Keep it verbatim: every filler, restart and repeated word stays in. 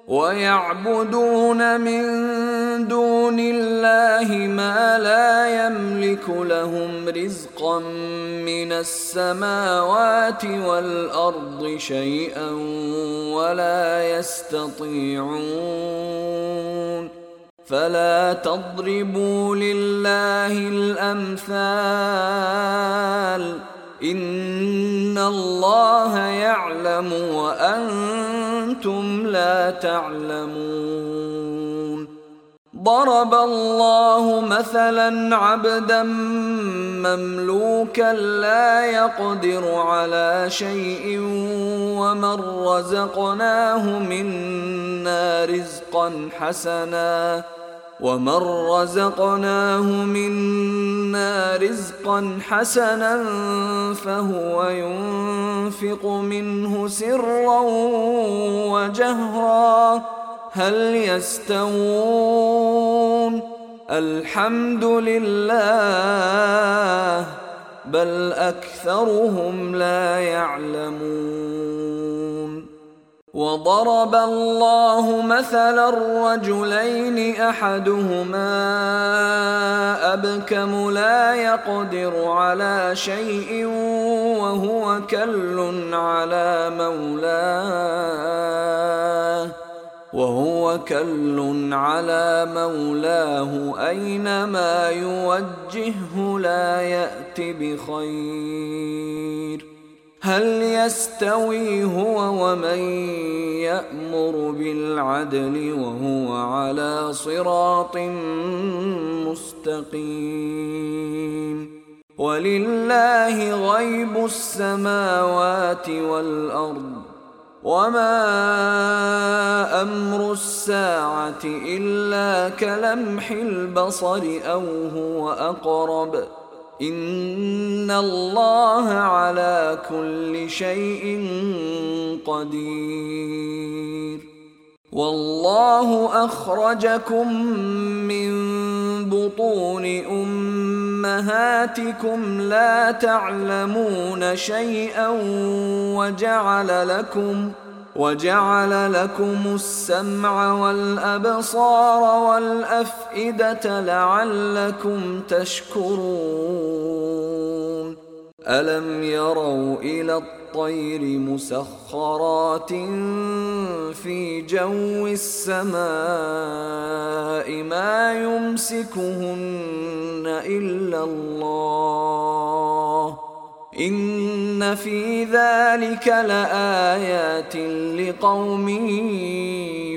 ويعبدون من دون الله ما لا يملك لهم رزقا من السماوات والأرض شيئا ولا يستطيعون. فلا تضربوا لله الأمثال، إن الله يعلم وأنتم لا تعلمون. ضرب الله مثلا عبدا مملوكا لا يقدر على شيء ومن رزقناه منا رزقا حسنا ومن رزقناه منا رزقا حسنا فهو ينفق منه سرا وجهرا هل يستوون؟ الحمد لله بل أكثرهم لا يعلمون. وضرب الله مثلا رجلين أحدهما أبكم لا يقدر على شيء وهو كل على مولاه وهو كل على مولاه أينما يوجهه لا يأت بخير. هل يستوي هو ومن يأمر بالعدل وهو على صراط مستقيم؟ ولله غيب السماوات والأرض وما أمر الساعة إلا كلمح البصر أو هو أقرب إن الله على كل شيء قدير. والله أخرجكم من بطون أمهاتكم لا تعلمون شيئا وجعل لكم وجعل لكم السمع والأبصار والأفئدة لعلكم تشكرون. ألم يروا إلى الطير مسخرات في جو السماء ما يمسكهن إلا الله إن في ذلك لآيات لقوم